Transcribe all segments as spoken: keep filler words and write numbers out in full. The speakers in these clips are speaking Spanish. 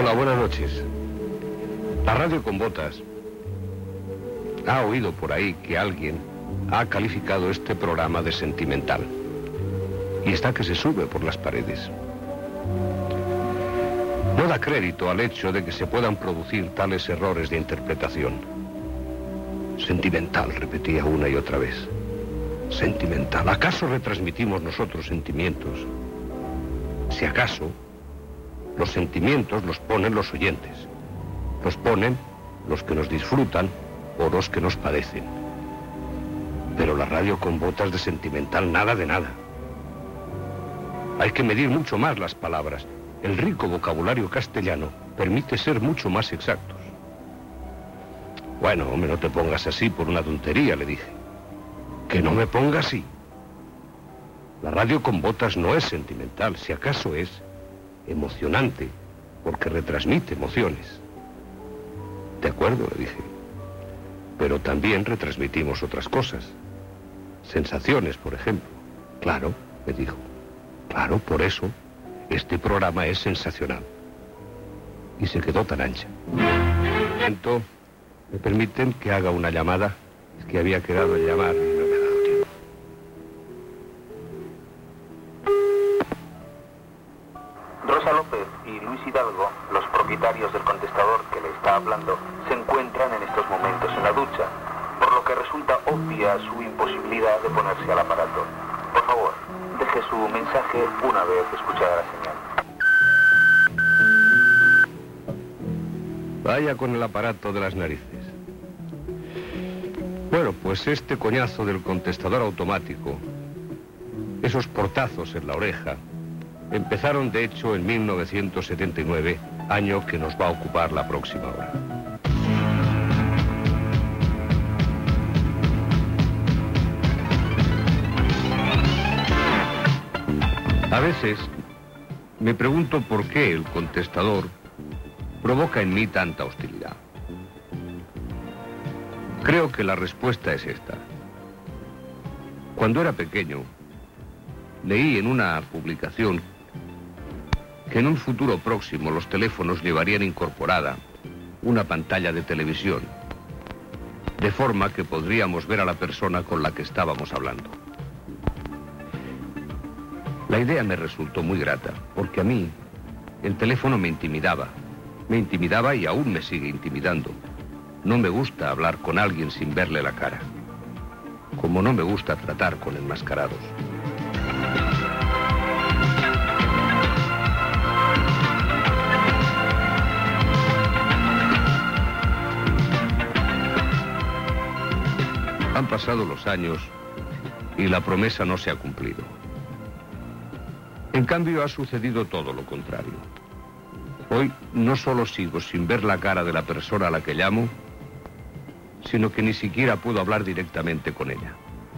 Hola, buenas noches. La radio con botas ha oído por ahí que alguien ha calificado este programa de sentimental. Y está que se sube por las paredes. No da crédito al hecho de que se puedan producir tales errores de interpretación. Sentimental, repetía una y otra vez. Sentimental. ¿Acaso retransmitimos nosotros sentimientos? Si acaso, los sentimientos los ponen los oyentes. Los ponen los que nos disfrutan o los que nos padecen. Pero la radio con botas de sentimental, nada de nada. Hay que medir mucho más las palabras. El rico vocabulario castellano permite ser mucho más exactos. Bueno, hombre, no te pongas así por una tontería, le dije. Que no me ponga así. La radio con botas no es sentimental, si acaso es emocionante, porque retransmite emociones. De acuerdo, le dije. Pero también retransmitimos otras cosas. Sensaciones, por ejemplo. Claro, me dijo. Claro, por eso, este programa es sensacional. Y se quedó tan ancha. Entonces, ¿me permiten que haga una llamada? Es que había quedado en llamar y no me ha dado tiempo. Rosa López y Luis Hidalgo, los propietarios del contestador que le está hablando, se encuentran en estos momentos en la ducha, por lo que resulta obvia su imposibilidad de ponerse al aparato. Por favor, deje su mensaje una vez escuchada la señal. Vaya con el aparato de las narices. Bueno, pues este coñazo del contestador automático, esos portazos en la oreja, empezaron de hecho en mil novecientos setenta y nueve, año que nos va a ocupar la próxima hora. A veces me pregunto por qué el contestador provoca en mí tanta hostilidad. Creo que la respuesta es esta. Cuando era pequeño, leí en una publicación que en un futuro próximo los teléfonos llevarían incorporada una pantalla de televisión, de forma que podríamos ver a la persona con la que estábamos hablando. La idea me resultó muy grata, porque a mí el teléfono me intimidaba. Me intimidaba y aún me sigue intimidando. No me gusta hablar con alguien sin verle la cara, como no me gusta tratar con enmascarados. Han pasado los años y la promesa no se ha cumplido. En cambio, ha sucedido todo lo contrario. Hoy no solo sigo sin ver la cara de la persona a la que llamo, sino que ni siquiera puedo hablar directamente con ella.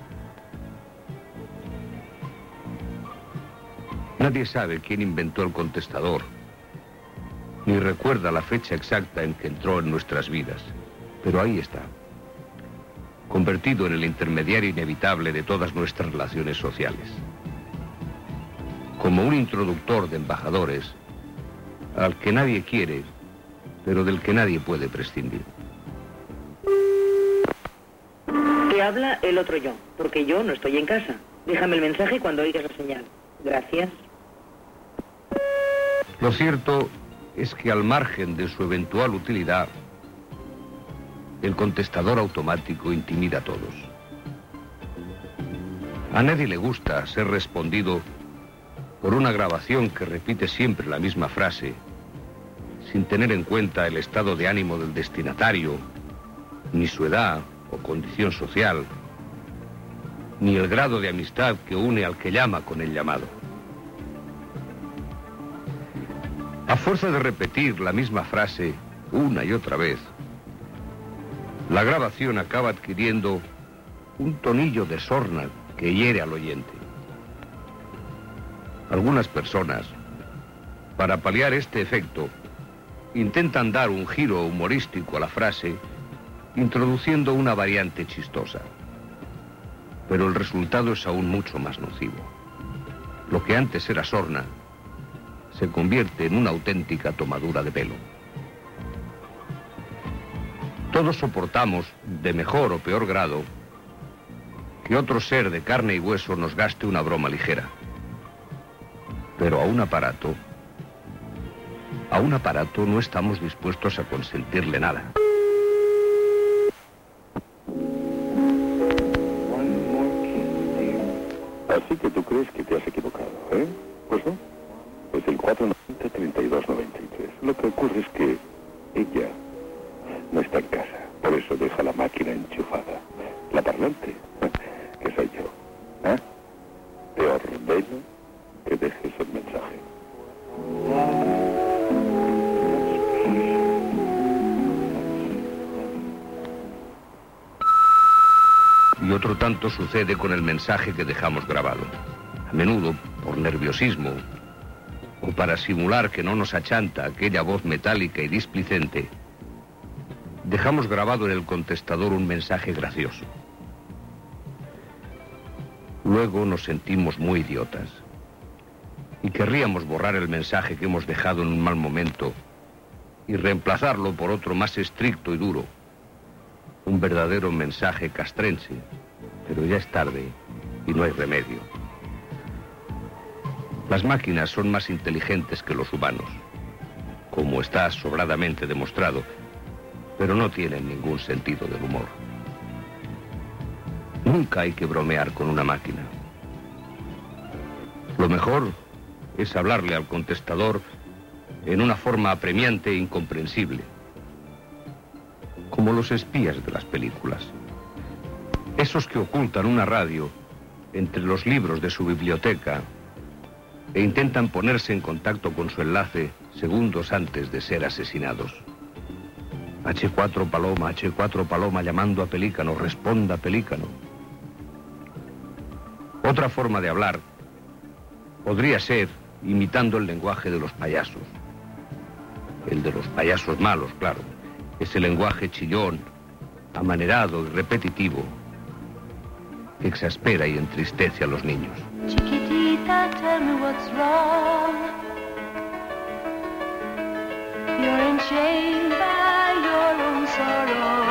Nadie sabe quién inventó el contestador, ni recuerda la fecha exacta en que entró en nuestras vidas, pero ahí está, convertido en el intermediario inevitable de todas nuestras relaciones sociales. Como un introductor de embajadores, al que nadie quiere, pero del que nadie puede prescindir. Te habla el otro yo, porque yo no estoy en casa. Déjame el mensaje cuando oigas la señal. Gracias. Lo cierto es que al margen de su eventual utilidad, el contestador automático intimida a todos. A nadie le gusta ser respondido por una grabación que repite siempre la misma frase, sin tener en cuenta el estado de ánimo del destinatario, ni su edad o condición social, ni el grado de amistad que une al que llama con el llamado. A fuerza de repetir la misma frase una y otra vez, la grabación acaba adquiriendo un tonillo de sorna que hiere al oyente. Algunas personas, para paliar este efecto, intentan dar un giro humorístico a la frase, introduciendo una variante chistosa. Pero el resultado es aún mucho más nocivo. Lo que antes era sorna, se convierte en una auténtica tomadura de pelo. Todos soportamos, de mejor o peor grado, que otro ser de carne y hueso nos gaste una broma ligera. Pero a un aparato, a un aparato no estamos dispuestos a consentirle nada. Así que tú crees que te has equivocado, ¿eh? Pues no. Es el cuatro noventa, treinta y dos noventa y tres. Lo que ocurre es que ella no está en casa. Por eso deja la máquina enchufada. La parlante, que soy yo. ¿Eh? Te ordeno que dejes el mensaje. Y otro tanto sucede con el mensaje que dejamos grabado. A menudo, por nerviosismo, o para simular que no nos achanta aquella voz metálica y displicente, dejamos grabado en el contestador un mensaje gracioso. Luego nos sentimos muy idiotas y querríamos borrar el mensaje que hemos dejado en un mal momento y reemplazarlo por otro más estricto y duro. Un verdadero mensaje castrense, pero ya es tarde y no hay remedio. Las máquinas son más inteligentes que los humanos, como está sobradamente demostrado, pero no tienen ningún sentido del humor. Nunca hay que bromear con una máquina. Lo mejor es hablarle al contestador en una forma apremiante e incomprensible, como los espías de las películas. Esos que ocultan una radio entre los libros de su biblioteca e intentan ponerse en contacto con su enlace segundos antes de ser asesinados. hache cuatro Paloma, hache cuatro Paloma llamando a Pelícano, responda Pelícano. Otra forma de hablar podría ser imitando el lenguaje de los payasos. El de los payasos malos, claro. Ese lenguaje chillón, amanerado y repetitivo que exaspera y entristece a los niños. Chiquitita, tell me what's wrong. You're enchained by your own sorrow.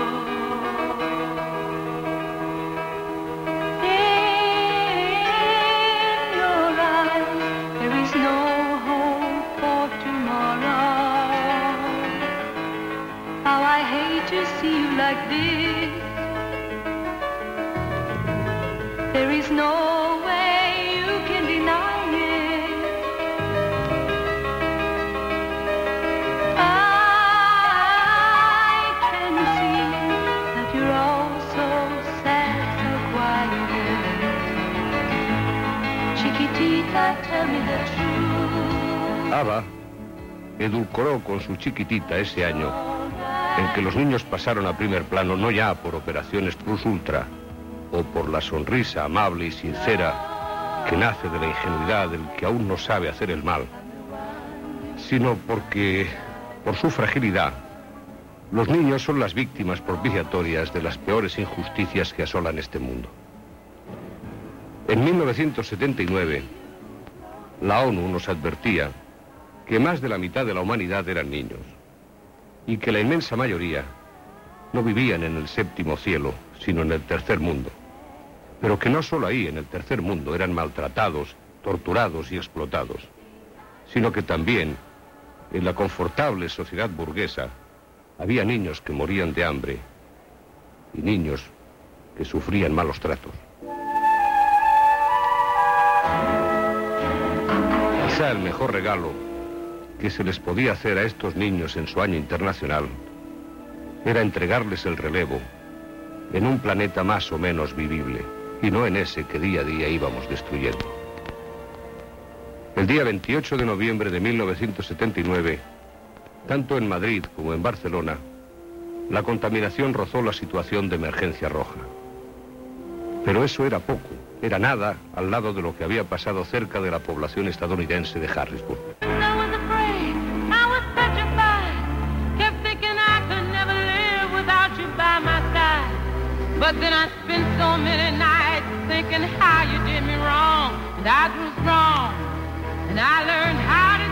In your eyes, there is no hope for tomorrow. How I hate to see you like this. There is no way you can deny it. I can see that you're all so sad, so quiet. Chiquitita, tell me the truth. Ava edulcoró con su Chiquitita ese año en que los niños pasaron a primer plano no ya por operaciones plus ultra o por la sonrisa amable y sincera que nace de la ingenuidad del que aún no sabe hacer el mal, sino porque, por su fragilidad, los niños son las víctimas propiciatorias de las peores injusticias que asolan este mundo. En mil novecientos setenta y nueve, la ONU nos advertía que más de la mitad de la humanidad eran niños y que la inmensa mayoría no vivían en el séptimo cielo, sino en el tercer mundo. Pero que no solo ahí, en el tercer mundo, eran maltratados, torturados y explotados, sino que también, en la confortable sociedad burguesa, había niños que morían de hambre y niños que sufrían malos tratos. Quizá el mejor regalo que se les podía hacer a estos niños en su año internacional era entregarles el relevo en un planeta más o menos vivible, y no en ese que día a día íbamos destruyendo. El día veintiocho de noviembre de mil novecientos setenta y nueve, tanto en Madrid como en Barcelona, la contaminación rozó la situación de emergencia roja. Pero eso era poco, era nada al lado de lo que había pasado cerca de la población estadounidense de Harrisburg. But then I spent so many nights thinking how you did me wrong, and I was wrong, and I learned how to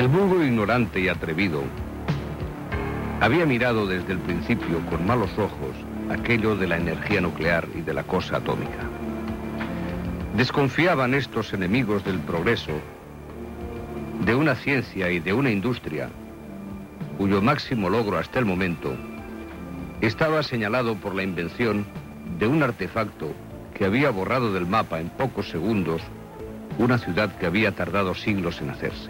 El vulgo ignorante y atrevido había mirado desde el principio con malos ojos aquello de la energía nuclear y de la cosa atómica. Desconfiaban estos enemigos del progreso de una ciencia y de una industria cuyo máximo logro hasta el momento estaba señalado por la invención de un artefacto que había borrado del mapa en pocos segundos una ciudad que había tardado siglos en hacerse.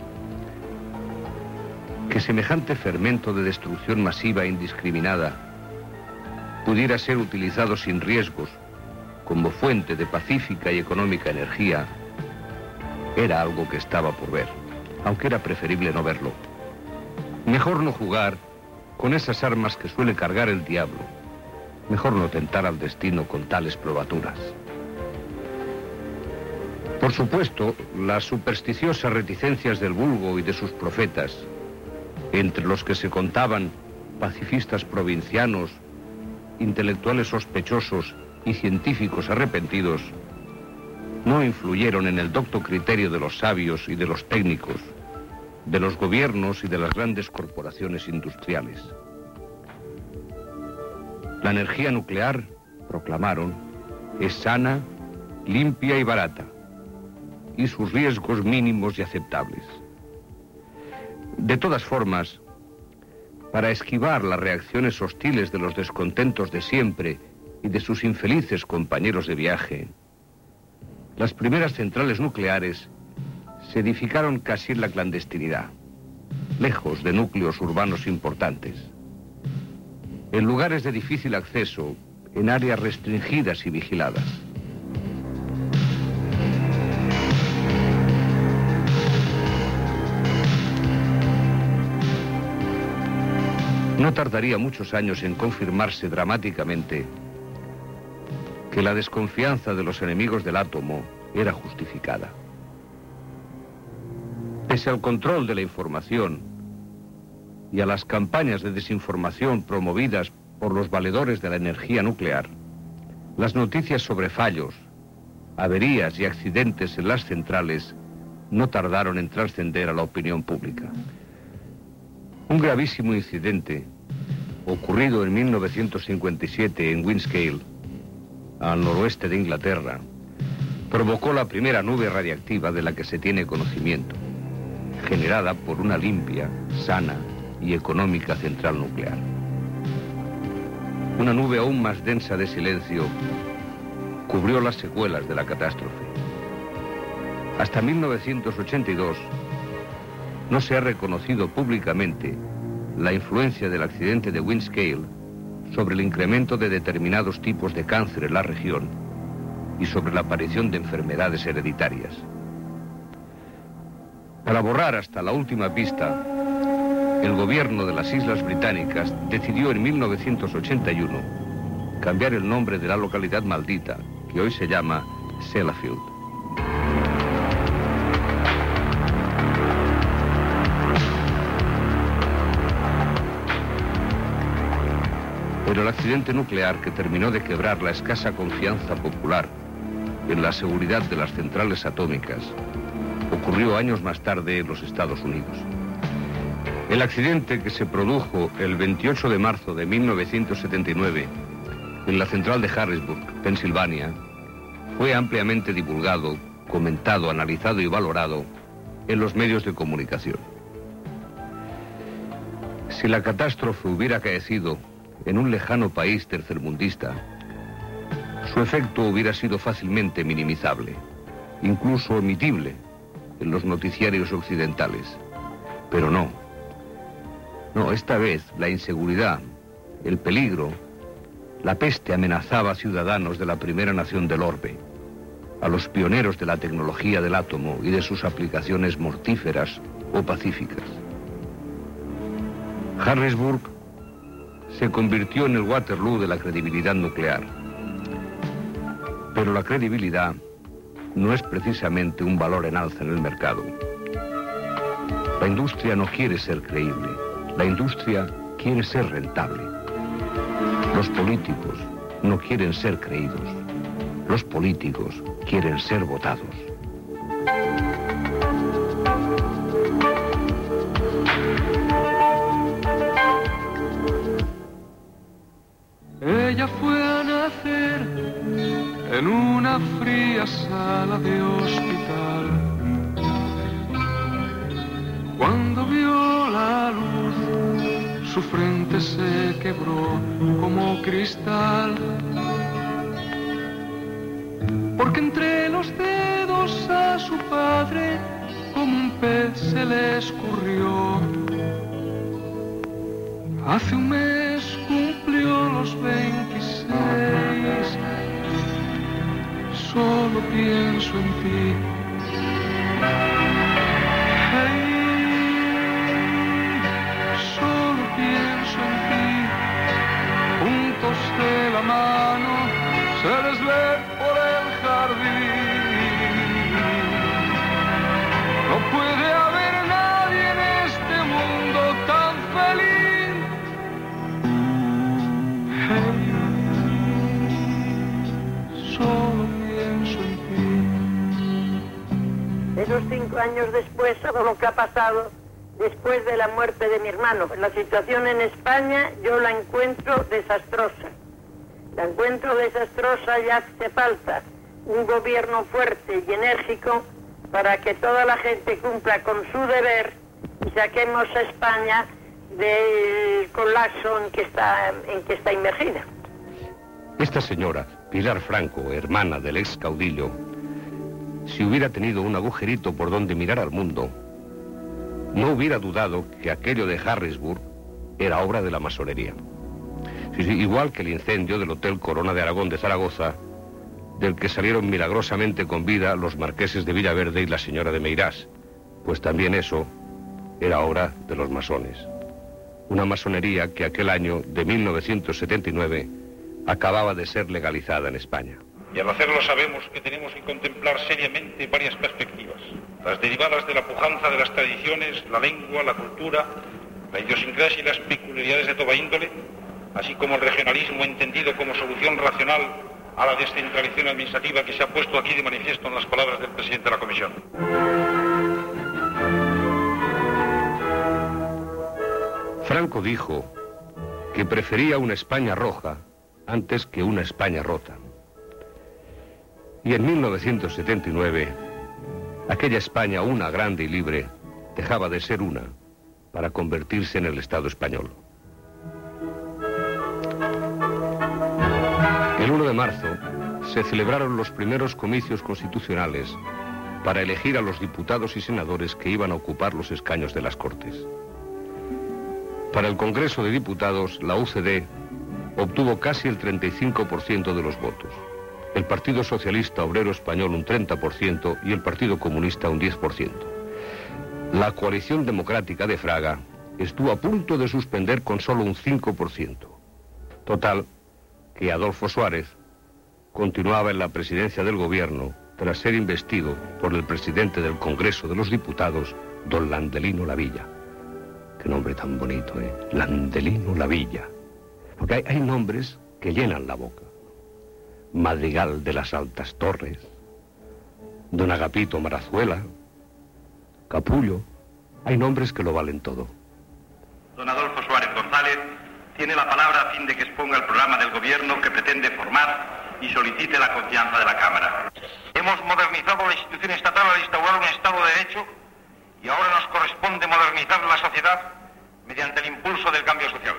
Que semejante fermento de destrucción masiva e indiscriminada pudiera ser utilizado sin riesgos como fuente de pacífica y económica energía era algo que estaba por ver, aunque era preferible no verlo. Mejor no jugar con esas armas que suele cargar el diablo. Mejor no tentar al destino con tales probaturas. Por supuesto, las supersticiosas reticencias del vulgo y de sus profetas, entre los que se contaban pacifistas provincianos, intelectuales sospechosos y científicos arrepentidos, no influyeron en el docto criterio de los sabios y de los técnicos, de los gobiernos y de las grandes corporaciones industriales. La energía nuclear, proclamaron, es sana, limpia y barata, y sus riesgos mínimos y aceptables. De todas formas, para esquivar las reacciones hostiles de los descontentos de siempre y de sus infelices compañeros de viaje, las primeras centrales nucleares se edificaron casi en la clandestinidad, lejos de núcleos urbanos importantes, en lugares de difícil acceso, en áreas restringidas y vigiladas. No tardaría muchos años en confirmarse dramáticamente que la desconfianza de los enemigos del átomo era justificada. Pese al control de la información y a las campañas de desinformación promovidas por los valedores de la energía nuclear, las noticias sobre fallos, averías y accidentes en las centrales no tardaron en trascender a la opinión pública. Un gravísimo incidente, ocurrido en mil novecientos cincuenta y siete en Windscale, al noroeste de Inglaterra, provocó la primera nube radiactiva de la que se tiene conocimiento, generada por una limpia, sana y económica central nuclear. Una nube aún más densa de silencio cubrió las secuelas de la catástrofe. Hasta mil novecientos ochenta y dos no se ha reconocido públicamente la influencia del accidente de Windscale sobre el incremento de determinados tipos de cáncer en la región y sobre la aparición de enfermedades hereditarias. Para borrar hasta la última pista, el gobierno de las Islas Británicas decidió en mil novecientos ochenta y uno cambiar el nombre de la localidad maldita, que hoy se llama Sellafield. Pero el accidente nuclear que terminó de quebrar la escasa confianza popular en la seguridad de las centrales atómicas ocurrió años más tarde en los Estados Unidos. El accidente que se produjo el veintiocho de marzo de mil novecientos setenta y nueve en la central de Harrisburg, Pensilvania, fue ampliamente divulgado, comentado, analizado y valorado en los medios de comunicación. Si la catástrofe hubiera acaecido en un lejano país tercermundista, su efecto hubiera sido fácilmente minimizable, incluso omitible en los noticiarios occidentales. Pero no. No, esta vez la inseguridad, el peligro, la peste amenazaba a ciudadanos de la primera nación del orbe, a los pioneros de la tecnología del átomo y de sus aplicaciones mortíferas o pacíficas. Harrisburg se convirtió en el Waterloo de la credibilidad nuclear. Pero la credibilidad no es precisamente un valor en alza en el mercado. La industria no quiere ser creíble, la industria quiere ser rentable. Los políticos no quieren ser creídos, los políticos quieren ser votados. ella fue a nacer en una fría sala de hospital. Cuando vio la luz, su frente se quebró como cristal. Porque entre los dedos a su padre como un pez se le escurrió. Hace un mes cumplió los veintiséis. Solo pienso en ti. Hey, solo pienso en ti. Juntos de la mano se les ve por el jardín. No puede haber nadie en este mundo tan feliz. Hey, solo pienso en ti. Esos cinco años después, todo lo que ha pasado después de la muerte de mi hermano, la situación en España yo la encuentro desastrosa. La encuentro desastrosa y hace falta un gobierno fuerte y enérgico para que toda la gente cumpla con su deber y saquemos a España del colapso en que está, en que está inmergida. Esta señora, Pilar Franco, hermana del ex caudillo, si hubiera tenido un agujerito por donde mirar al mundo, no hubiera dudado que aquello de Harrisburg era obra de la masonería. Sí, sí, igual que el incendio del Hotel Corona de Aragón de Zaragoza, del que salieron milagrosamente con vida los marqueses de Villaverde y la señora de Meirás, pues también eso era obra de los masones. Una masonería que aquel año de mil novecientos setenta y nueve acababa de ser legalizada en España. Y al hacerlo sabemos que tenemos que contemplar seriamente varias perspectivas. Las derivadas de la pujanza de las tradiciones, la lengua, la cultura, la idiosincrasia y las peculiaridades de toda índole, así como el regionalismo entendido como solución racional a la descentralización administrativa que se ha puesto aquí de manifiesto en las palabras del presidente de la Comisión. Franco dijo que prefería una España roja antes que una España rota. Y en mil novecientos setenta y nueve, aquella España, una grande y libre, dejaba de ser una para convertirse en el Estado español. El uno de marzo se celebraron los primeros comicios constitucionales para elegir a los diputados y senadores que iban a ocupar los escaños de las Cortes. Para el Congreso de Diputados, la U C D obtuvo casi el treinta y cinco por ciento de los votos. El Partido Socialista Obrero Español un treinta por ciento y el Partido Comunista un diez por ciento. La coalición democrática de Fraga estuvo a punto de suspender con solo un cinco por ciento. Total, que Adolfo Suárez continuaba en la presidencia del gobierno tras ser investido por el presidente del Congreso de los Diputados, don Landelino Lavilla. Qué nombre tan bonito, ¿eh? Landelino Lavilla. Porque hay, hay nombres que llenan la boca. Madrigal de las Altas Torres, don Agapito Marazuela, Capullo. Hay nombres que lo valen todo. Don Adolfo Suárez González tiene la palabra a fin de que exponga el programa del gobierno que pretende formar y solicite la confianza de la Cámara. Hemos modernizado la institución estatal al instaurar un Estado de Derecho y ahora nos corresponde modernizar la sociedad mediante el impulso del cambio social.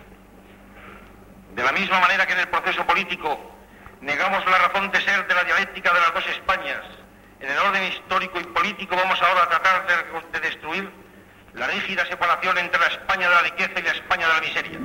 De la misma manera que en el proceso político negamos la razón de ser de la dialéctica de las dos Españas, en el orden histórico y político vamos ahora a tratar de, de destruir la rígida separación entre la España de la riqueza y la España de la miseria.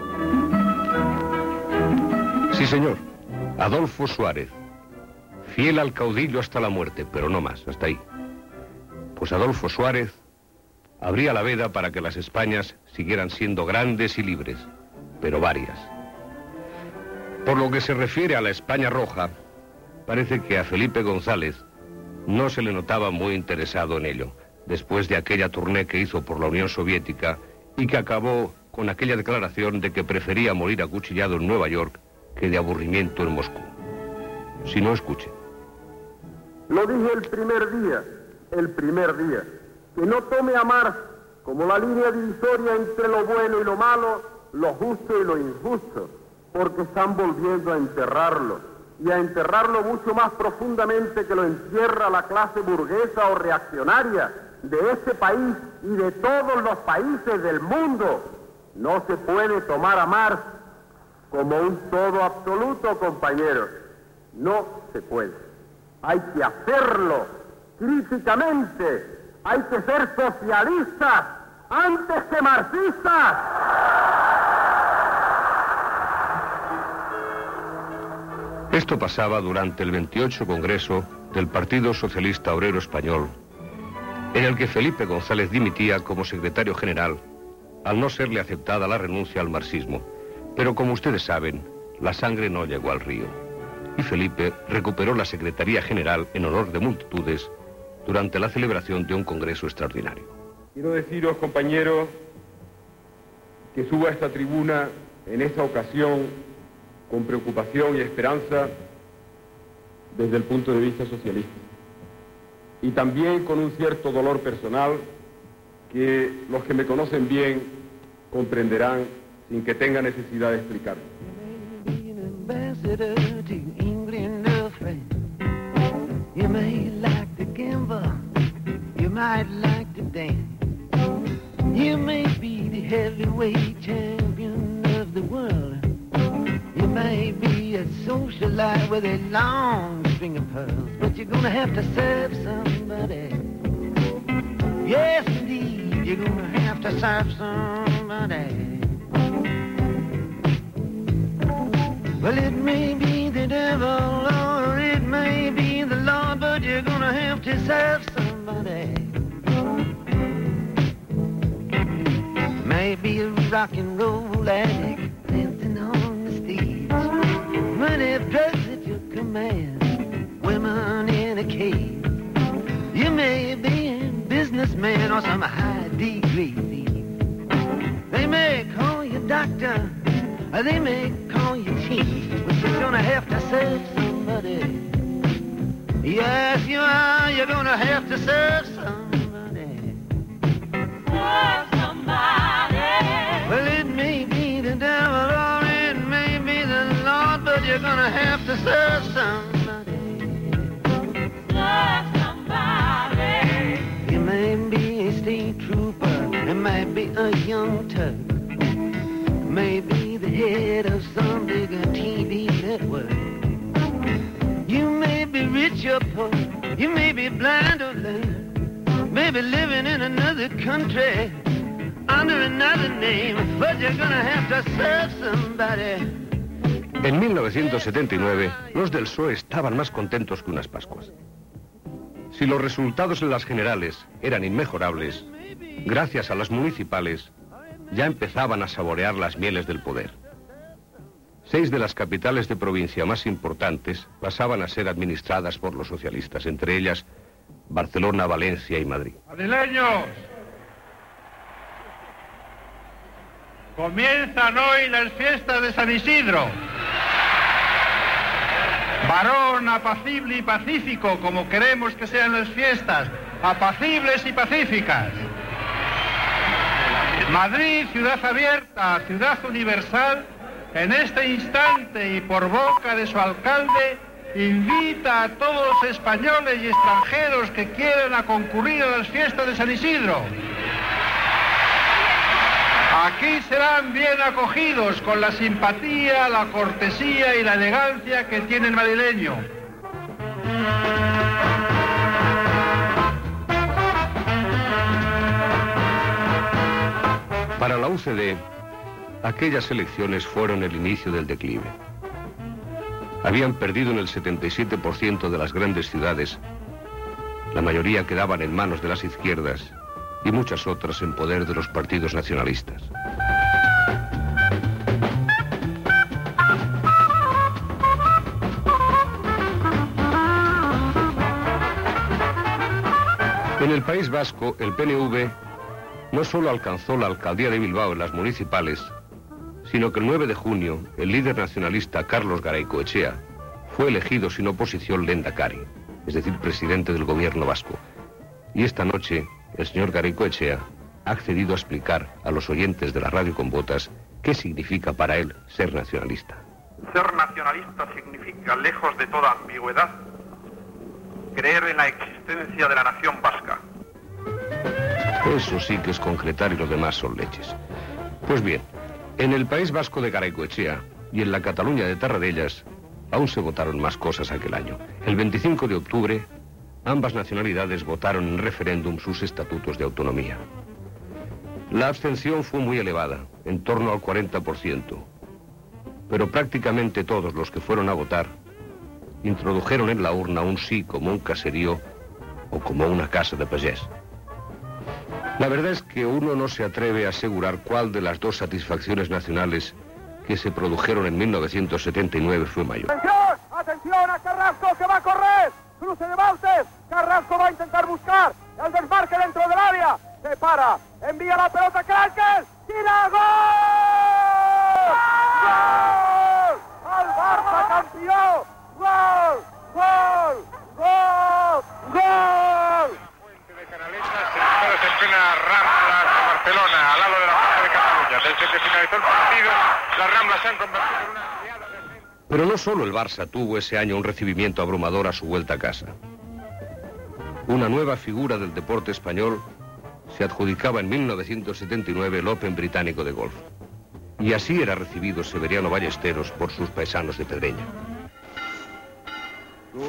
Sí, señor. Adolfo Suárez, fiel al caudillo hasta la muerte, pero no más, hasta ahí. Pues Adolfo Suárez abría la veda para que las Españas siguieran siendo grandes y libres, pero varias. Por lo que se refiere a la España roja, parece que a Felipe González no se le notaba muy interesado en ello, después de aquella tournée que hizo por la Unión Soviética y que acabó con aquella declaración de que prefería morir acuchillado en Nueva York que de aburrimiento en Moscú. Si no, escuche. Lo dije el primer día, el primer día, que no tome a Marx como la línea divisoria entre lo bueno y lo malo, lo justo y lo injusto, porque están volviendo a enterrarlo, y a enterrarlo mucho más profundamente que lo encierra la clase burguesa o reaccionaria de este país y de todos los países del mundo. No se puede tomar a Marx como un todo absoluto, compañeros. No se puede. Hay que hacerlo críticamente. Hay que ser socialistas antes que marxistas. Esto pasaba durante el veintiocho Congreso del Partido Socialista Obrero Español, en el que Felipe González dimitía como secretario general al no serle aceptada la renuncia al marxismo. Pero como ustedes saben, la sangre no llegó al río, y Felipe recuperó la Secretaría General en honor de multitudes durante la celebración de un congreso extraordinario. Quiero deciros, compañeros, que subo a esta tribuna en esta ocasión con preocupación y esperanza desde el punto de vista socialista, y también con un cierto dolor personal que los que me conocen bien comprenderán sin que tenga necesidad de explicarlo. You may like to gamble, you might like to dance. You may be the heavyweight champion of the world. You may be a socialite with a long string of pearls, but you're gonna have to serve somebody. Yes, indeed, you're gonna have to serve somebody. Well, it may be the devil or it may be the Lord, but you're gonna have to serve somebody. Maybe a rock and roll addict dancing on the stage, money, drugs at your command, women in a cave. You may be a businessman or some high degree thief. They may call you doctor, or they may call you chief, but you're gonna have to serve somebody. Yes, you are. You're gonna have to serve somebody. Serve somebody. Well, it may be the devil or it may be the Lord, but you're gonna have to serve somebody. Serve somebody. You may be a state trooper, it might be a young Turk, maybe the head of some bigger T V network. You may be rich or poor, you may be blind or lame, maybe living in another country under another name, but you're gonna have to serve somebody. En mil novecientos setenta y nueve, los del P S O E estaban más contentos que unas Pascuas. Si los resultados en las generales eran inmejorables, gracias a las municipales, ya empezaban a saborear las mieles del poder. Seis de las capitales de provincia más importantes pasaban a ser administradas por los socialistas, entre ellas Barcelona, Valencia y Madrid. Madrileños, comienzan hoy las fiestas de San Isidro. Varón apacible y pacífico, como queremos que sean las fiestas, apacibles y pacíficas. Madrid, ciudad abierta, ciudad universal, en este instante y por boca de su alcalde, invita a todos los españoles y extranjeros que quieran a concurrir a las fiestas de San Isidro. Aquí serán bien acogidos con la simpatía, la cortesía y la elegancia que tiene el madrileño. Para la U C D, aquellas elecciones fueron el inicio del declive. Habían perdido en el setenta y siete por ciento de las grandes ciudades, la mayoría quedaban en manos de las izquierdas y muchas otras en poder de los partidos nacionalistas. En el País Vasco, el P N V no solo alcanzó la alcaldía de Bilbao en las municipales, sino que el nueve de junio el líder nacionalista Carlos Garaikoetxea fue elegido sin oposición lehendakari, es decir, presidente del gobierno vasco. Y esta noche el señor Garaikoetxea ha accedido a explicar a los oyentes de la radio con botas ¿Qué significa para él ser nacionalista? Ser nacionalista significa, lejos de toda ambigüedad, creer en la existencia de la nación vasca. Eso sí que es concretar y lo demás son leches. Pues bien, en el País Vasco de Garaikoetxea y en la Cataluña de Tarradellas aún se votaron más cosas aquel año. El veinticinco de octubre, ambas nacionalidades votaron en referéndum sus estatutos de autonomía. La abstención fue muy elevada, en torno al cuarenta por ciento. Pero prácticamente todos los que fueron a votar introdujeron en la urna un sí como un caserío o como una casa de pagés. La verdad es que uno no se atreve a asegurar cuál de las dos satisfacciones nacionales que se produjeron en mil novecientos setenta y nueve fue mayor. ¡Atención! ¡Atención a Carrasco que va a correr! ¡Cruce de Bautes! Carrasco va a intentar buscar el desmarque dentro del área. Se para, envía la pelota a Krankel, tira, ¡gol! ¡Gol! ¡Al Barça campeón! ¡Gol! ¡Gol! ¡Gol! ¡Gol! Fuente de Canaletas, sentados en plena Rambla de Barcelona, al lado de la Plaza de Cataluña. Desde que finalizó el partido, las Ramblas se han convertido en una aliada de... Pero no solo el Barça tuvo ese año un recibimiento abrumador a su vuelta a casa. Una nueva figura del deporte español se adjudicaba en mil novecientos setenta y nueve el Open británico de golf. Y así era recibido Severiano Ballesteros por sus paisanos de Pedreña. Tú,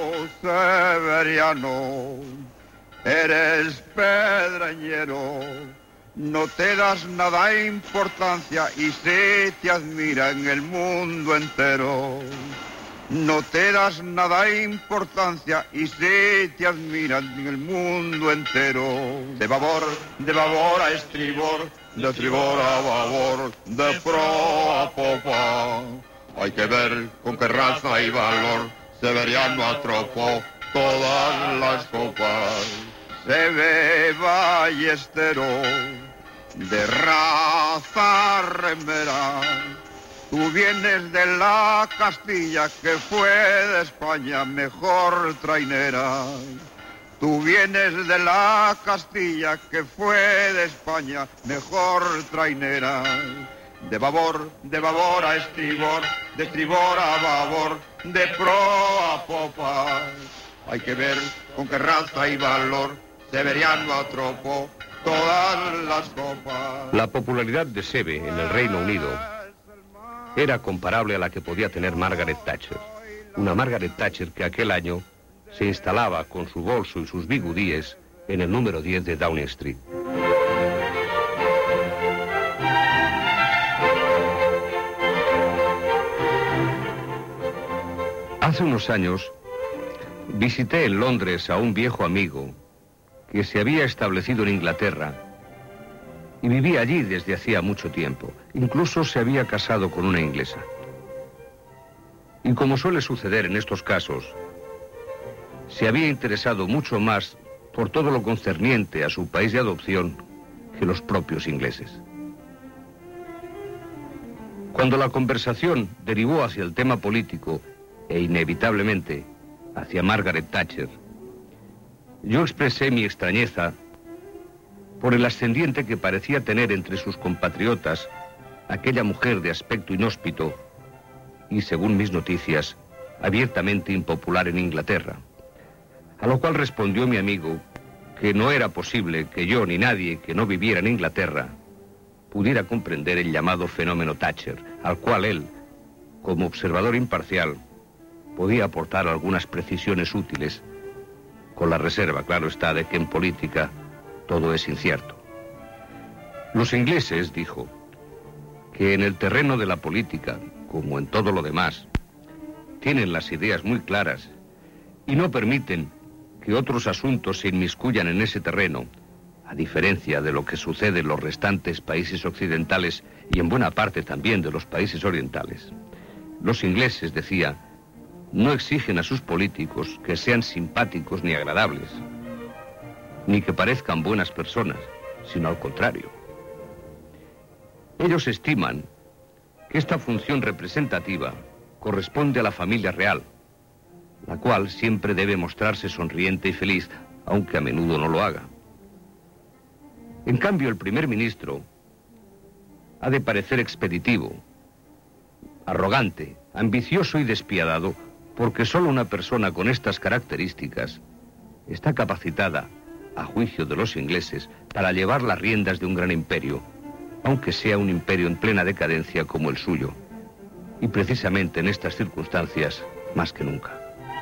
Severiano, eres pedreñero, no te das nada importancia y se te admira en el mundo entero. No te das nada importancia y se te admira en el mundo entero. De babor, de babor a estribor, de estribor a babor, de pro a popa. Hay que ver con qué raza y valor Severiano atropó todas las copas. Se ve Ballestero de raza remera. Tú vienes de la Castilla que fue de España mejor trainera. Tú vienes de la Castilla que fue de España mejor trainera. De babor, de babor a estribor, de estribor a babor, de pro a popa. Hay que ver con qué raza y valor Severiano atropó todas las copas. La popularidad de Seve en el Reino Unido era comparable a la que podía tener Margaret Thatcher. Una Margaret Thatcher que aquel año se instalaba con su bolso y sus bigudíes en el número diez de Downing Street. Hace unos años visité en Londres a un viejo amigo que se había establecido en Inglaterra y vivía allí desde hacía mucho tiempo. Incluso se había casado con una inglesa. Y como suele suceder en estos casos, se había interesado mucho más por todo lo concerniente a su país de adopción que los propios ingleses. Cuando la conversación derivó hacia el tema político e inevitablemente hacia Margaret Thatcher, yo expresé mi extrañeza por el ascendiente que parecía tener entre sus compatriotas aquella mujer de aspecto inhóspito y, según mis noticias, abiertamente impopular en Inglaterra. A lo cual respondió mi amigo que no era posible que yo ni nadie que no viviera en Inglaterra pudiera comprender el llamado fenómeno Thatcher, al cual él, como observador imparcial, podía aportar algunas precisiones útiles, con la reserva, claro está, de que en política todo es incierto. Los ingleses, dijo, que en el terreno de la política, como en todo lo demás, tienen las ideas muy claras y no permiten que otros asuntos se inmiscuyan en ese terreno, a diferencia de lo que sucede en los restantes países occidentales y en buena parte también de los países orientales. Los ingleses, decía, no exigen a sus políticos que sean simpáticos ni agradables, ni que parezcan buenas personas, sino al contrario. Ellos estiman que esta función representativa corresponde a la familia real, la cual siempre debe mostrarse sonriente y feliz, aunque a menudo no lo haga. En cambio, el primer ministro ha de parecer expeditivo, arrogante, ambicioso y despiadado, porque solo una persona con estas características está capacitada, a juicio de los ingleses, para llevar las riendas de un gran imperio, aunque sea un imperio en plena decadencia como el suyo, y precisamente en estas circunstancias más que nunca.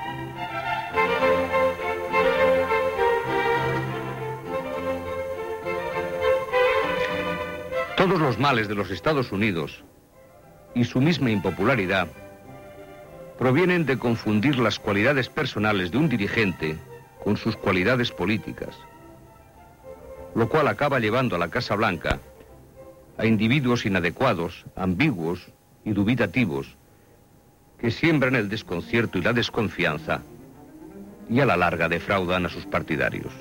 Todos los males de los Estados Unidos y su misma impopularidad provienen de confundir las cualidades personales de un dirigente con sus cualidades políticas, lo cual acaba llevando a la Casa Blanca a individuos inadecuados, ambiguos y dubitativos, que siembran el desconcierto y la desconfianza y a la larga defraudan a sus partidarios.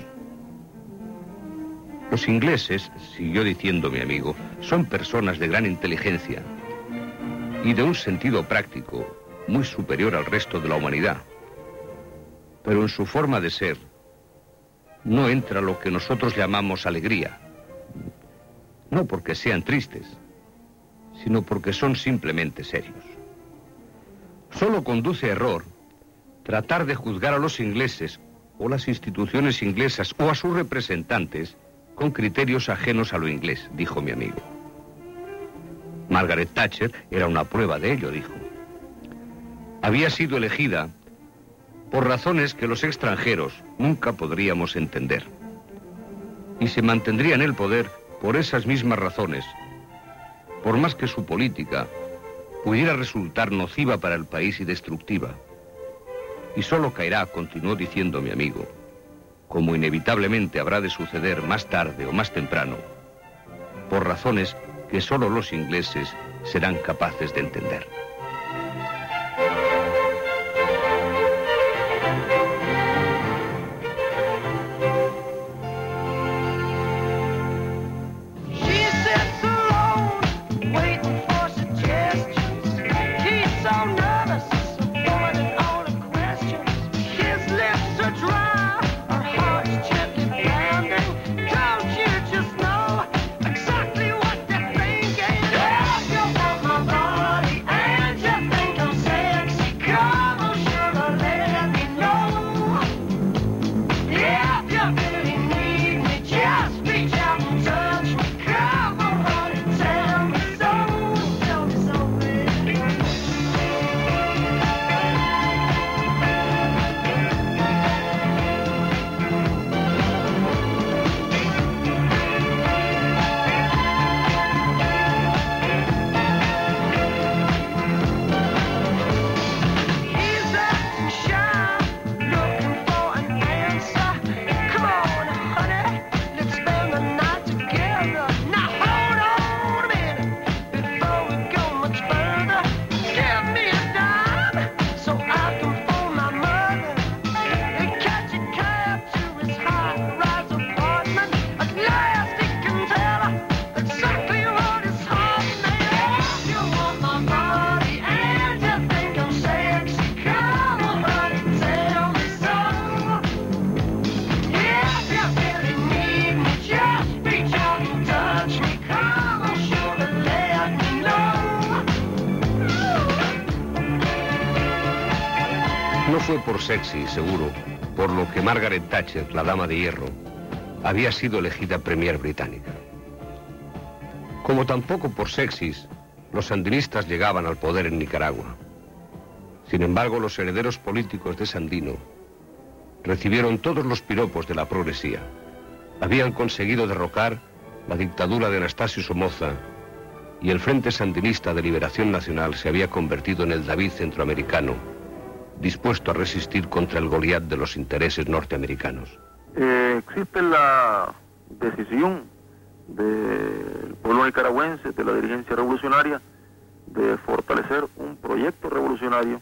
Los ingleses, siguió diciendo mi amigo, son personas de gran inteligencia y de un sentido práctico muy superior al resto de la humanidad. Pero en su forma de ser no entra lo que nosotros llamamos alegría. No porque sean tristes, sino porque son simplemente serios. Solo conduce a error tratar de juzgar a los ingleses o las instituciones inglesas o a sus representantes con criterios ajenos a lo inglés, dijo mi amigo. Margaret Thatcher era una prueba de ello, dijo. Había sido elegida por razones que los extranjeros nunca podríamos entender. Y se mantendría en el poder por esas mismas razones, por más que su política pudiera resultar nociva para el país y destructiva. Y solo caerá, continuó diciendo mi amigo, como inevitablemente habrá de suceder más tarde o más temprano, por razones que solo los ingleses serán capaces de entender. Por sexy, seguro, por lo que Margaret Thatcher, la dama de hierro, había sido elegida premier británica. Como tampoco por sexys, los sandinistas llegaban al poder en Nicaragua. Sin embargo, los herederos políticos de Sandino recibieron todos los piropos de la progresía. Habían conseguido derrocar la dictadura de Anastasio Somoza y el Frente Sandinista de Liberación Nacional se había convertido en el David centroamericano, dispuesto a resistir contra el Goliat de los intereses norteamericanos. Eh, existe la decisión del pueblo nicaragüense, de la dirigencia revolucionaria, de fortalecer un proyecto revolucionario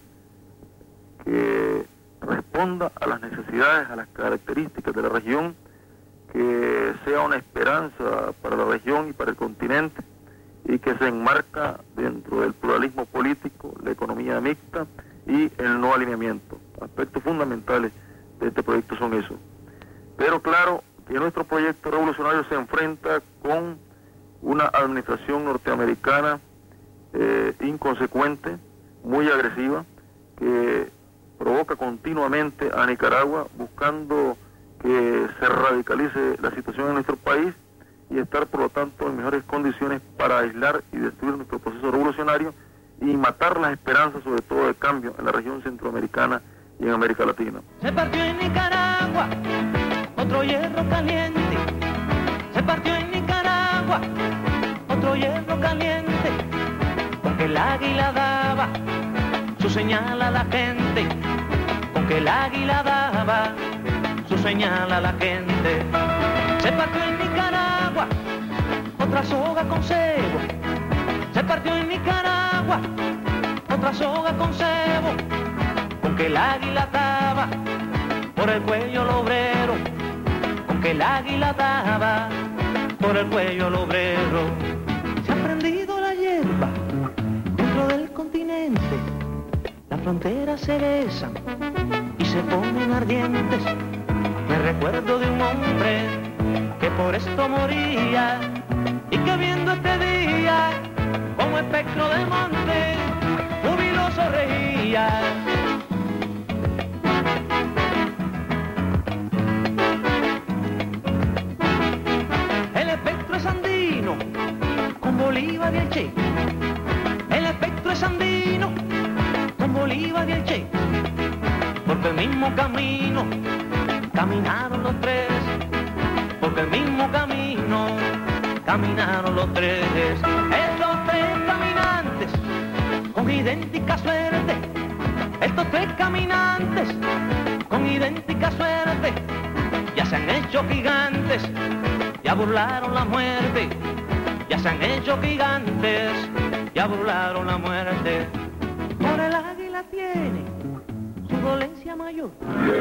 que responda a las necesidades, a las características de la región, que sea una esperanza para la región y para el continente, y que se enmarca dentro del pluralismo político, la economía mixta y el no alineamiento. Aspectos fundamentales de este proyecto son esos. Pero claro que nuestro proyecto revolucionario se enfrenta con una administración norteamericana eh, inconsecuente, muy agresiva, que provoca continuamente a Nicaragua buscando que se radicalice la situación en nuestro país y estar por lo tanto en mejores condiciones para aislar y destruir nuestro proceso revolucionario y matar las esperanzas sobre todo de cambio en la región centroamericana y en América Latina. Se partió en Nicaragua otro hierro caliente, se partió en Nicaragua otro hierro caliente, con que el águila daba su señal a la gente, con que el águila daba su señal a la gente. Se partió en Nicaragua otra soga con cebo, se partió en Nicaragua otra soga con cebo, con que el águila daba por el cuello al obrero, con que el águila daba por el cuello al obrero. Se ha prendido la hierba dentro del continente, las fronteras se besan y se ponen ardientes. Me recuerdo de un hombre que por esto moría y que viendo este día como espectro del monte jubiloso reía. El espectro es andino con Bolívar y el Che, el espectro es andino con Bolívar y el Che, porque el mismo camino caminaron los tres, porque el mismo camino caminaron los tres. Estos tres caminantes con idéntica suerte, estos tres caminantes con idéntica suerte, ya se han hecho gigantes, ya burlaron la muerte, ya se han hecho gigantes, ya burlaron la muerte. Por el águila tiene su dolencia mayor.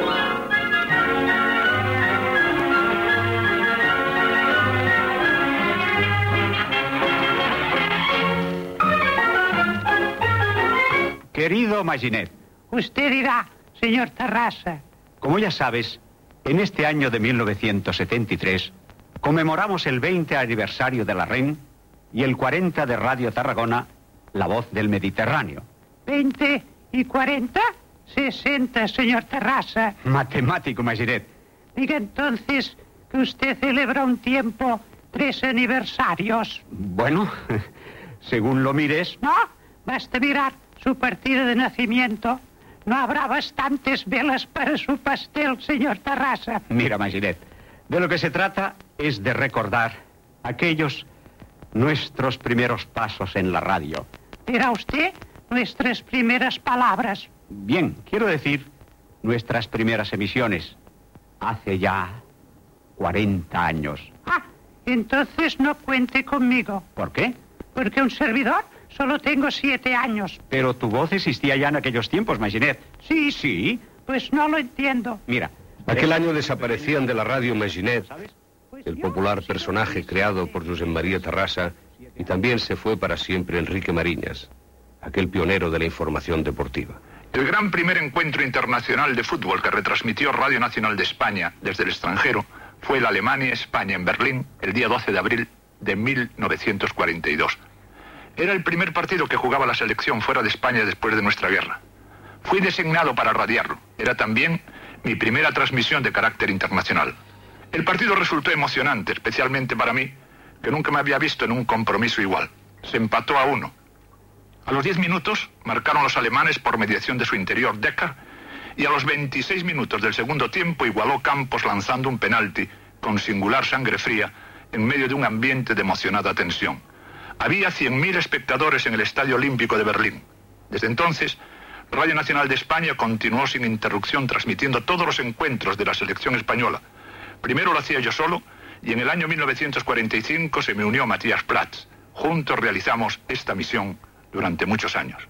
Querido Maginet. Usted dirá, señor Tarrasa. Como ya sabes, en este año de mil novecientos setenta y tres conmemoramos el veinte aniversario de la R E N y el cuarenta de Radio Tarragona, La Voz del Mediterráneo. ¿veinte y cuarenta? sesenta, señor Tarrasa. Matemático, Maginet. Diga entonces que usted celebra un tiempo tres aniversarios. Bueno, según lo mires. No, basta mirar su partida de nacimiento. No habrá bastantes velas para su pastel, señor Tarrasa. Mira, Maginet, de lo que se trata es de recordar aquellos nuestros primeros pasos en la radio. Dirá usted nuestras primeras palabras. Bien, quiero decir nuestras primeras emisiones. Hace ya cuarenta años. Ah, entonces no cuente conmigo. ¿Por qué? Porque un servidor solo tengo siete años. Pero tu voz existía ya en aquellos tiempos, Maginet. Sí. Sí. Pues no lo entiendo. Mira. Aquel año desaparecían de la radio Maginet, el popular personaje creado por Josep María Tarrasa, y también se fue para siempre Enrique Mariñas, aquel pionero de la información deportiva. El gran primer encuentro internacional de fútbol que retransmitió Radio Nacional de España desde el extranjero fue el Alemania-España en Berlín el día doce de abril de mil novecientos cuarenta y dos. Era el primer partido que jugaba la selección fuera de España después de nuestra guerra. Fui designado para radiarlo. Era también mi primera transmisión de carácter internacional. El partido resultó emocionante, especialmente para mí, que nunca me había visto en un compromiso igual. Se empató a uno. A los diez minutos marcaron los alemanes por mediación de su interior Decker, y a los veintiséis minutos del segundo tiempo igualó Campos lanzando un penalti con singular sangre fría en medio de un ambiente de emocionada tensión. Había cien mil espectadores en el Estadio Olímpico de Berlín. Desde entonces, Radio Nacional de España continuó sin interrupción transmitiendo todos los encuentros de la selección española. Primero lo hacía yo solo, y en el año mil novecientos cuarenta y cinco se me unió Matías Prats. Juntos realizamos esta misión durante muchos años.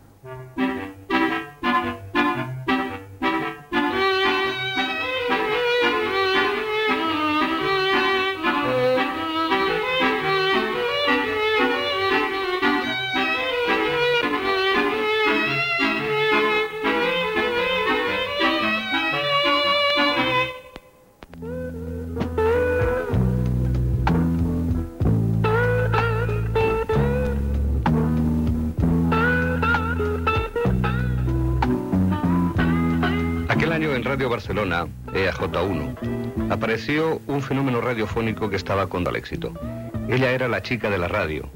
Radio Barcelona, E A J uno, apareció un fenómeno radiofónico que estaba con el éxito. Ella era la chica de la radio.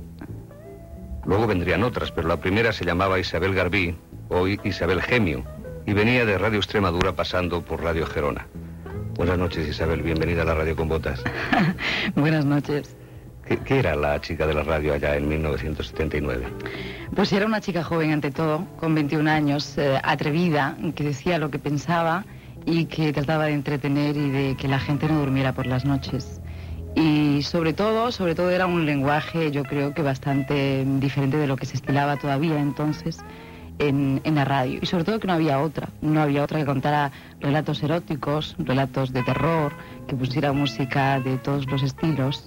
Luego vendrían otras, pero la primera se llamaba Isabel Garbí, o Isabel Gemio, y venía de Radio Extremadura pasando por Radio Gerona. Buenas noches, Isabel, bienvenida a la Radio con Botas. Buenas noches. ¿Qué, ¿Qué era la chica de la radio allá en mil novecientos setenta y nueve? Pues era una chica joven ante todo, con veintiún años, eh, atrevida, que decía lo que pensaba y que trataba de entretener y de que la gente no durmiera por las noches. Y sobre todo, sobre todo era un lenguaje, yo creo que bastante diferente de lo que se estilaba todavía entonces en, en la radio. Y sobre todo que no había otra, no había otra que contara relatos eróticos, relatos de terror, que pusiera música de todos los estilos.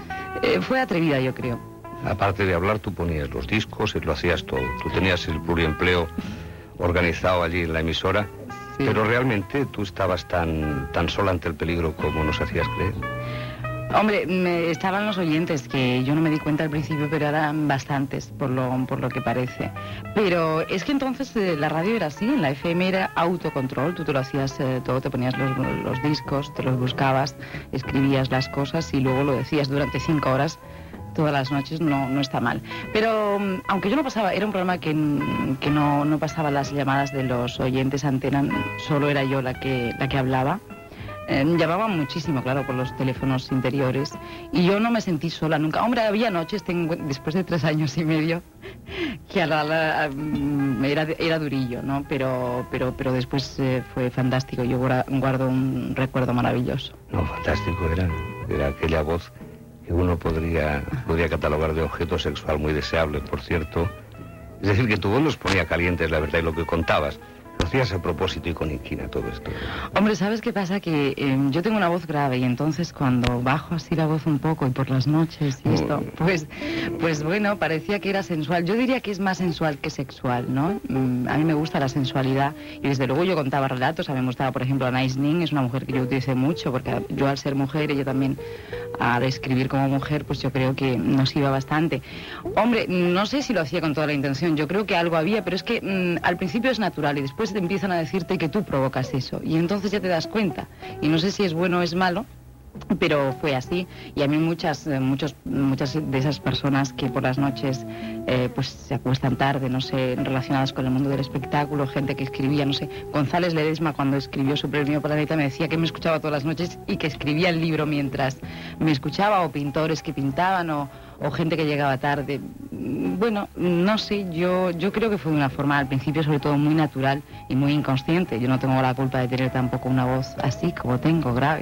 Eh, fue atrevida, yo creo. Aparte de hablar, tú ponías los discos y lo hacías todo. Tú tenías el pluriempleo organizado allí en la emisora, sí. Pero realmente tú estabas tan, tan sola ante el peligro como nos hacías creer. Hombre, me, estaban los oyentes, que yo no me di cuenta al principio, pero eran bastantes, por lo, por lo que parece. Pero es que entonces eh, la radio era así, en la F M era autocontrol, tú te lo hacías eh, todo, te ponías los, los discos, te los buscabas, escribías las cosas y luego lo decías durante cinco horas, todas las noches, no, no está mal. Pero aunque yo no pasaba, era un programa que, que no, no pasaba las llamadas de los oyentes a antena, solo era yo la que, la que hablaba. Eh, llamaban muchísimo, claro, por los teléfonos interiores y yo no me sentí sola nunca. Hombre, había noches, tengo, después de tres años y medio, que a la, la, a, era, era durillo, ¿no? Pero, pero, pero después eh, fue fantástico. Yo guardo un recuerdo maravilloso. No, fantástico era, era aquella voz que uno podría, podría catalogar de objeto sexual muy deseable, por cierto. Es decir, que tu voz nos ponía calientes, la verdad, y lo que contabas. Lo hacías a propósito y con inquina todo esto. Hombre, ¿sabes qué pasa? Que eh, yo tengo una voz grave y entonces cuando bajo así la voz un poco y por las noches y esto, pues, pues bueno, parecía que era sensual. Yo diría que es más sensual que sexual, ¿no? Mm, a mí me gusta la sensualidad y desde luego yo contaba relatos. A mí me gustaba, por ejemplo, Anais Nin, es una mujer que yo utilicé mucho porque yo al ser mujer, ella también al escribir como mujer, pues yo creo que nos iba bastante. Hombre, no sé si lo hacía con toda la intención, yo creo que algo había, pero es que mm, al principio es natural y después te empiezan a decirte que tú provocas eso y entonces ya te das cuenta y no sé si es bueno o es malo, pero fue así. Y a mí muchas eh, muchos, muchas de esas personas que por las noches eh, pues se acuestan tarde, no sé, relacionadas con el mundo del espectáculo, gente que escribía, no sé, González Ledesma cuando escribió su Premio Planeta me decía que me escuchaba todas las noches y que escribía el libro mientras me escuchaba, o pintores que pintaban o, o gente que llegaba tarde. Bueno, no sé, yo, yo creo que fue de una forma al principio sobre todo muy natural y muy inconsciente. Yo no tengo la culpa de tener tampoco una voz así como tengo, grave.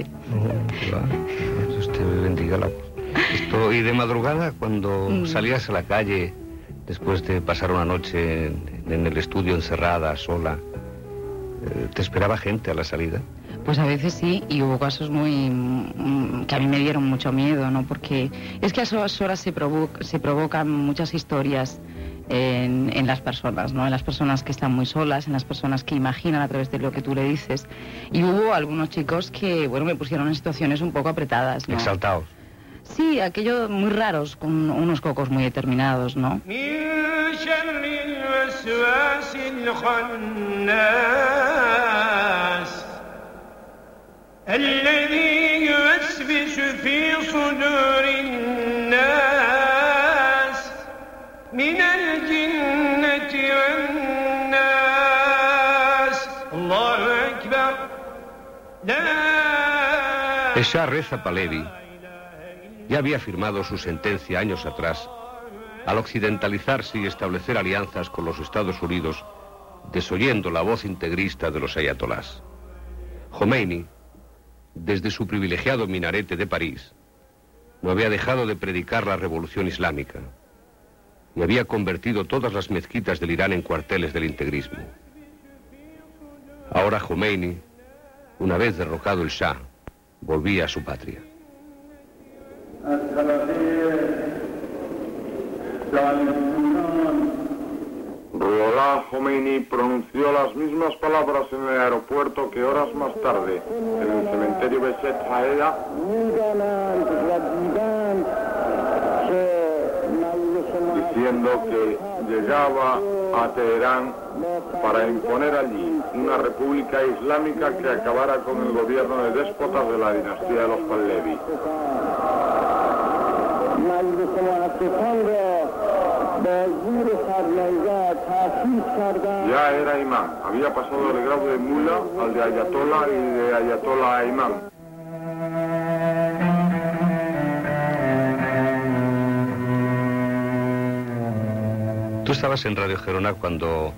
No, Dios te bendiga la voz. Esto, y de madrugada, cuando mm. salías a la calle, después de pasar una noche en, en el estudio encerrada, sola, eh, ¿te esperaba gente a la salida? Pues a veces sí, y hubo casos muy mm, que a mí me dieron mucho miedo, ¿no? Porque es que a esas horas se, provo se provocan muchas historias en, en las personas, ¿no? En las personas que están muy solas, en las personas que imaginan a través de lo que tú le dices. Y hubo algunos chicos que, bueno, me pusieron en situaciones un poco apretadas, ¿no? Exaltados. Sí, aquello muy raros, con unos cocos muy determinados, ¿no? الذي يوسوس في صدور الناس من الجنة والناس الله أكبر لا. Esa Reza Pahlavi ya había firmado su sentencia años atrás al occidentalizarse y establecer alianzas con los Estados Unidos, desoyendo la voz integrista de los ayatolás. Jomeini, desde su privilegiado minarete de París, no había dejado de predicar la revolución islámica y había convertido todas las mezquitas del Irán en cuarteles del integrismo. Ahora Jomeini, una vez derrocado el Shah, volvía a su patria. Ruhollah Khomeini pronunció las mismas palabras en el aeropuerto que horas más tarde, en el cementerio Beshet Haeda, diciendo que llegaba a Teherán para imponer allí una república islámica que acabara con el gobierno de déspotas de la dinastía de los Pahlaví. Ya era imán, había pasado del grado de mula al de ayatollah y de ayatollah a imán. Tú estabas en Radio Gerona cuando,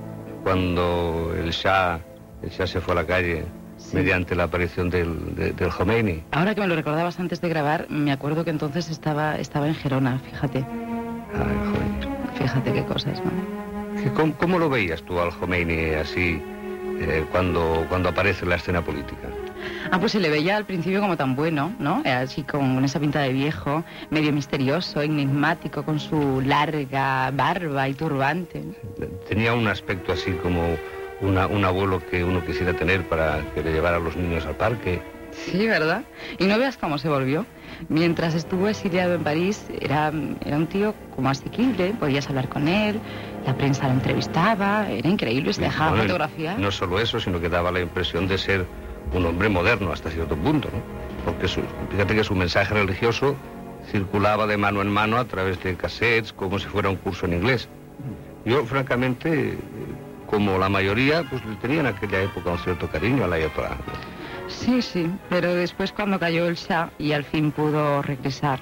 cuando el Shah, el Shah se fue a la calle, sí, mediante la aparición del, de, del Khomeini. Ahora que me lo recordabas antes de grabar, me acuerdo que entonces estaba, estaba en Gerona, fíjate. Ay, joder. Fíjate qué cosas, ¿no? ¿Cómo, cómo lo veías tú al Khomeini así eh, cuando, cuando aparece en la escena política? Ah, pues se le veía al principio como tan bueno, ¿no? Así con esa pinta de viejo, medio misterioso, enigmático, con su larga barba y turbante. Tenía un aspecto así como una, un abuelo que uno quisiera tener para que le llevara a los niños al parque. Sí, ¿verdad? Y no veas cómo se volvió. Mientras estuvo exiliado en París, era, era un tío como asequible, podías hablar con él, la prensa lo entrevistaba, era increíble, se dejaba bueno, fotografiar. No solo eso, sino que daba la impresión de ser un hombre moderno hasta cierto punto, ¿no? Porque su, fíjate que su mensaje religioso circulaba de mano en mano a través de cassettes, como si fuera un curso en inglés. Yo, francamente, como la mayoría, pues le tenía en aquella época un cierto cariño a la ayatollah. Sí, sí, pero después cuando cayó el Shah y al fin pudo regresar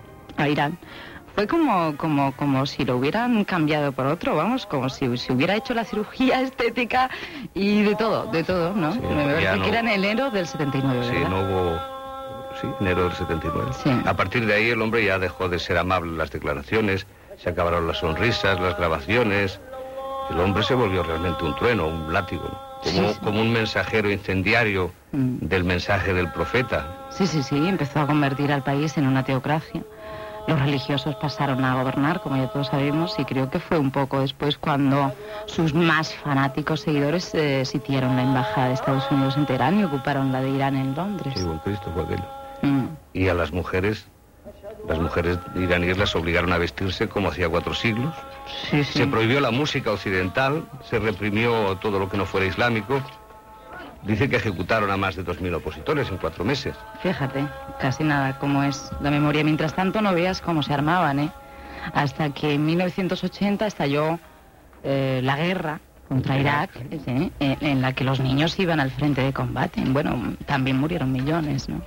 a Irán, fue como, como, como si lo hubieran cambiado por otro, vamos, como si se hubiera hecho la cirugía estética y de todo, de todo, ¿no? Sí, Me parece no, que era en enero del setenta y nueve, sí, ¿verdad? no hubo... Sí, enero del setenta y nueve. Sí. A partir de ahí el hombre ya dejó de ser amable en las declaraciones, se acabaron las sonrisas, las grabaciones. El hombre se volvió realmente un trueno, un látigo, ¿no? Como, Sí, sí. como un mensajero incendiario Mm. del mensaje del profeta. Sí, sí, sí, empezó a convertir al país en una teocracia. Los religiosos pasaron a gobernar, como ya todos sabemos, y creo que fue un poco después cuando sus más fanáticos seguidores eh, sitiaron la embajada de Estados Unidos en Teherán y ocuparon la de Irán en Londres. Sí, buen Cristo fue aquello. Mm. Y a las mujeres, las mujeres iraníes las obligaron a vestirse como hacía cuatro siglos. Sí, sí. Se prohibió la música occidental, se reprimió todo lo que no fuera islámico. Dice que ejecutaron a más de dos mil opositores en cuatro meses. Fíjate, casi nada, como es la memoria. Mientras tanto, no veas cómo se armaban, ¿eh? Hasta que en mil novecientos ochenta estalló eh, la guerra contra Irak, ¿eh? en, en la que los niños iban al frente de combate. Bueno, también murieron millones, ¿no?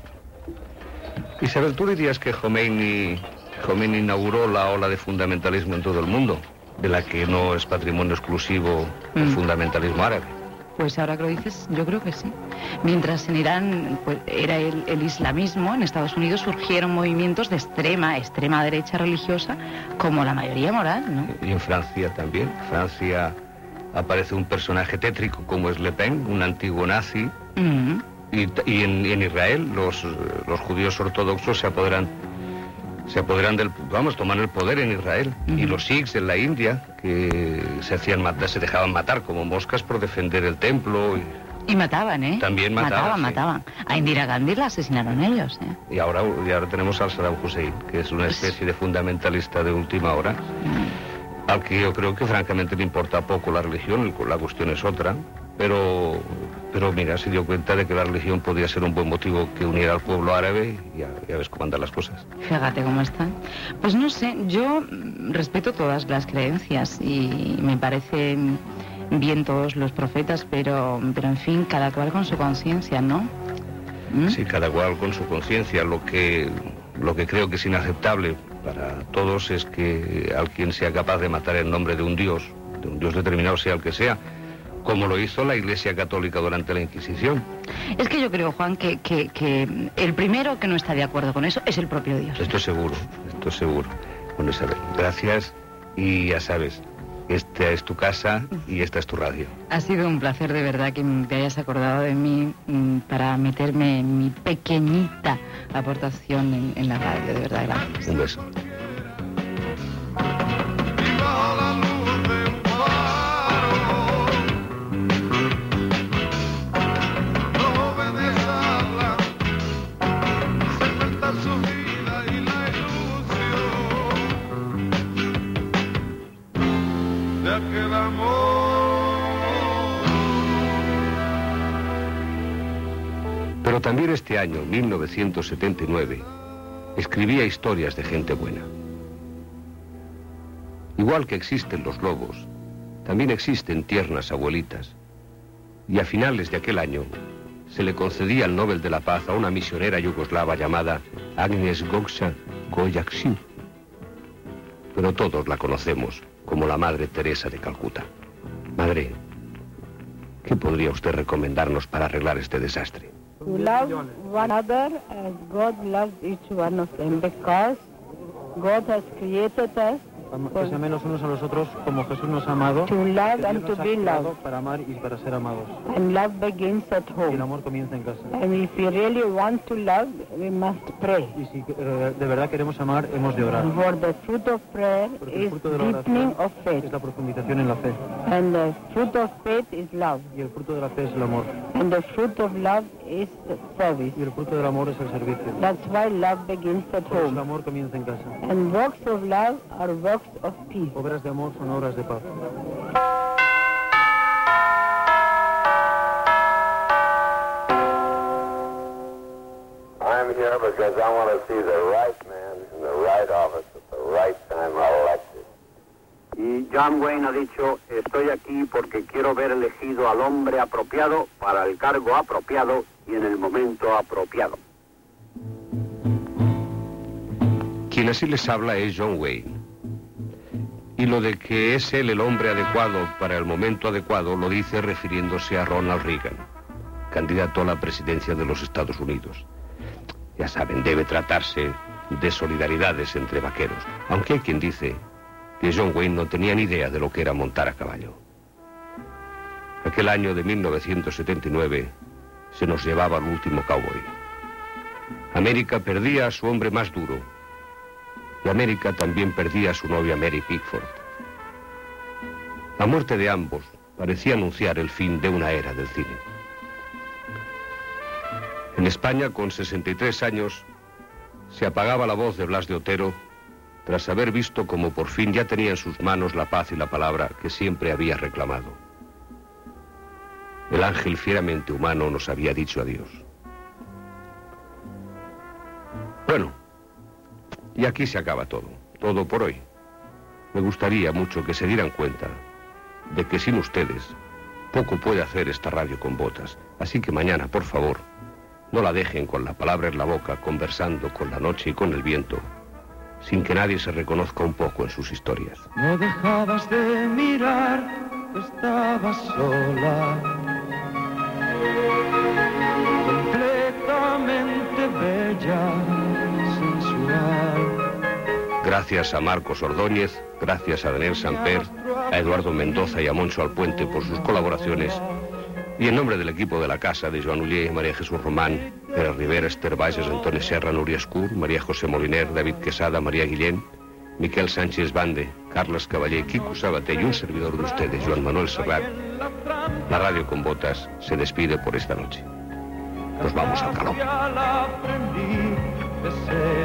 Isabel, ¿tú dirías que Khomeini, Khomeini inauguró la ola de fundamentalismo en todo el mundo, de la que no es patrimonio exclusivo el Mm. fundamentalismo árabe? Pues ahora que lo dices, yo creo que sí. Mientras en Irán pues, era el, el islamismo, en Estados Unidos surgieron movimientos de extrema, extrema derecha religiosa, como la mayoría moral, ¿no? Y en Francia también. Francia aparece un personaje tétrico como es Le Pen, un antiguo nazi. Mm. Y, y en, y en Israel los, los judíos ortodoxos se apoderan se apoderan del, vamos, toman el poder en Israel. Uh-huh. Y los sikhs en la India, que se hacían matar, se dejaban matar como moscas por defender el templo. Y, y mataban, ¿eh? También mataban, Mataban, sí. mataban. A Indira Gandhi la asesinaron ellos, ¿eh? y ahora, y ahora tenemos al Saddam Hussein, que es una especie de fundamentalista de última hora, Mm. al que yo creo que francamente le importa poco la religión, la cuestión es otra. Pero, pero mira, se dio cuenta de que la religión podía ser un buen motivo que uniera al pueblo árabe y ya, ya ves cómo andan las cosas. Fíjate cómo están. Pues no sé, yo mm, respeto todas las creencias y me parecen bien todos los profetas, pero, pero en fin, cada cual con su conciencia, ¿no? ¿Mm? Sí, cada cual con su conciencia. Lo que, lo que creo que es inaceptable para todos es que alguien sea capaz de matar en nombre de un Dios, de un Dios determinado, sea el que sea, como lo hizo la Iglesia Católica durante la Inquisición. Es que yo creo, Juan, que, que, que el primero que no está de acuerdo con eso es el propio Dios. Esto es seguro, esto es seguro. Bueno, Isabel, gracias y ya sabes, esta es tu casa y esta es tu radio. Ha sido un placer de verdad que te hayas acordado de mí mm, para meterme en mi pequeñita aportación en, en la radio, de verdad, gracias. Un beso. Pero también este año, mil novecientos setenta y nueve, escribía historias de gente buena. Igual que existen los lobos, también existen tiernas abuelitas. Y a finales de aquel año se le concedía el Nobel de la Paz a una misionera yugoslava llamada Agnes Goksa Goyaksiu. Pero todos la conocemos como la Madre Teresa de Calcuta. Madre, ¿qué podría usted recomendarnos para arreglar este desastre? To love one another as God loves each one of them, because God has created us que se amen los unos a los otros como Jesús nos ha amado. to love and to be loved. Para amar y para ser amados. And love begins at Y el home. amor comienza en casa. And if we really want to love, we must pray. Y si eh, de verdad queremos amar, hemos de orar. For the fruit of prayer Porque el is fruto de la deepening oración of faith. es la profundización en la fe. And the fruit of faith is love. Y el fruto de la fe es el amor. And the fruit of love is service. Y el fruto del amor es el servicio. That's why love begins at Por eso el home. amor comienza en casa. And works of love are works of peace. Obras de amor son obras de paz. I'm here because I want to see the right man in the right office at the right time elected. Y John Wayne ha dicho, estoy aquí porque quiero ver elegido al hombre apropiado para el cargo apropiado y en el momento apropiado. Quien así les habla es John Wayne. Y lo de que es él el hombre adecuado para el momento adecuado lo dice refiriéndose a Ronald Reagan, candidato a la presidencia de los Estados Unidos. Ya saben, debe tratarse de solidaridades entre vaqueros, aunque hay quien dice que John Wayne no tenía ni idea de lo que era montar a caballo. Aquel año de mil novecientos setenta y nueve se nos llevaba al último cowboy. América perdía a su hombre más duro, y América también perdía a su novia Mary Pickford. La muerte de ambos parecía anunciar el fin de una era del cine. En España, con sesenta y tres años, se apagaba la voz de Blas de Otero tras haber visto como por fin ya tenía en sus manos la paz y la palabra que siempre había reclamado. El ángel fieramente humano nos había dicho adiós. Bueno, y aquí se acaba todo, todo por hoy. Me gustaría mucho que se dieran cuenta de que sin ustedes poco puede hacer esta radio con botas. Así que mañana, por favor, no la dejen con la palabra en la boca, conversando con la noche y con el viento, sin que nadie se reconozca un poco en sus historias. No dejabas de mirar, estabas sola, completamente bella, sensual. Gracias a Marcos Ordóñez, gracias a Daniel Samper, a Eduardo Mendoza y a Moncho Alpuente por sus colaboraciones. Y en nombre del equipo de la casa, de Joan Uller, María Jesús Román, Pere Rivera, Esther Bages, Antonio Serra, Núria Escur, María José Moliner, David Quesada, María Guillén, Miquel Sánchez Bande, Carles Caballé, Quico Sabaté y un servidor de ustedes, Joan Manuel Serrat, la radio con botas se despide por esta noche. Nos vamos al calor. Ya la aprendí de ser